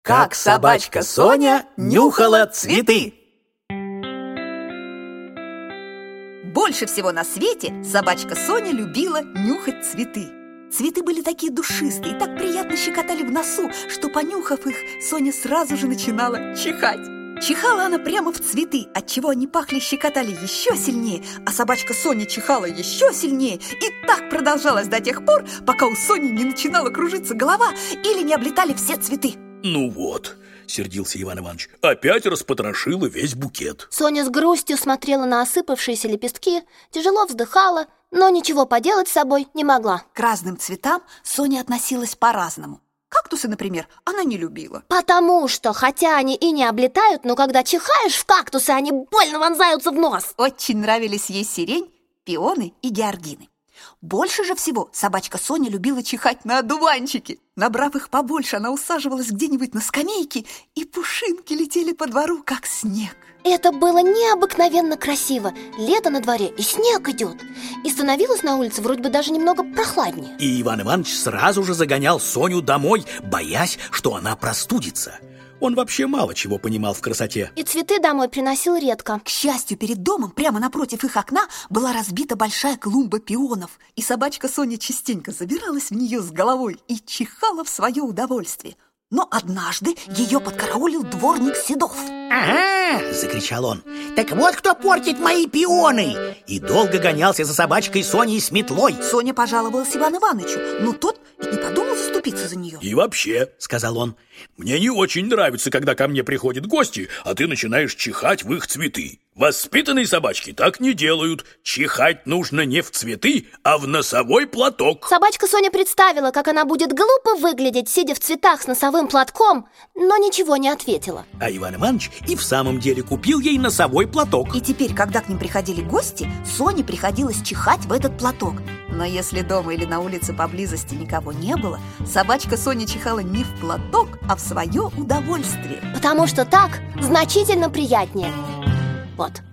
Как собачка Соня нюхала цветы. Больше всего на свете собачка Соня любила нюхать цветы. Цветы были такие душистые и так приятно щекотали в носу, что, понюхав их, Соня сразу же начинала чихать. Чихала она прямо в цветы, отчего они пахли и щекотали еще сильнее, а собачка Соня чихала еще сильнее. И так продолжалось до тех пор, пока у Сони не начинала кружиться голова или не облетали все цветы. Ну вот, сердился Иван Иванович, опять распотрошила весь букет. Соня с грустью смотрела на осыпавшиеся лепестки, тяжело вздыхала, но ничего поделать с собой не могла. К разным цветам Соня относилась по-разному. Кактусы, например, она не любила. Потому что, хотя они и не облетают, но когда чихаешь в кактусы, они больно вонзаются в нос. Очень нравились ей сирень, пионы и георгины. Больше же всего собачка Соня любила чихать на одуванчики. Набрав их побольше, она усаживалась где-нибудь на скамейке, и пушинки летели по двору, как снег. Это было необыкновенно красиво. Лето на дворе, и снег идет. И становилось на улице вроде бы даже немного прохладнее. И Иван Иванович сразу же загонял Соню домой, боясь, что она простудится. Он вообще мало чего понимал в красоте. И цветы домой приносил редко. К счастью, перед домом, прямо напротив их окна, была разбита большая клумба пионов. И собачка Соня частенько забиралась в нее с головой и чихала в свое удовольствие. Но однажды ее подкараулил дворник Седов. «Ага!» – закричал он. «Так вот кто портит мои пионы!» И долго гонялся за собачкой Соней с метлой. Соня пожаловалась Ивану Ивановичу, но тот и не подумал заступиться за нее. И вообще, сказал он, мне не очень нравится, когда ко мне приходят гости, а ты начинаешь чихать в их цветы. Воспитанные собачки так не делают. Чихать нужно не в цветы, а в носовой платок. Собачка Соня представила, как она будет глупо выглядеть, сидя в цветах с носовым платком, но ничего не ответила. А Иван Иванович и в самом деле купил ей носовой платок. И теперь, когда к ним приходили гости, Соне приходилось чихать в этот платок. Но если дома или на улице поблизости никого не было, собачка Соня чихала не в платок, а в свое удовольствие. Потому что так значительно приятнее. Вот.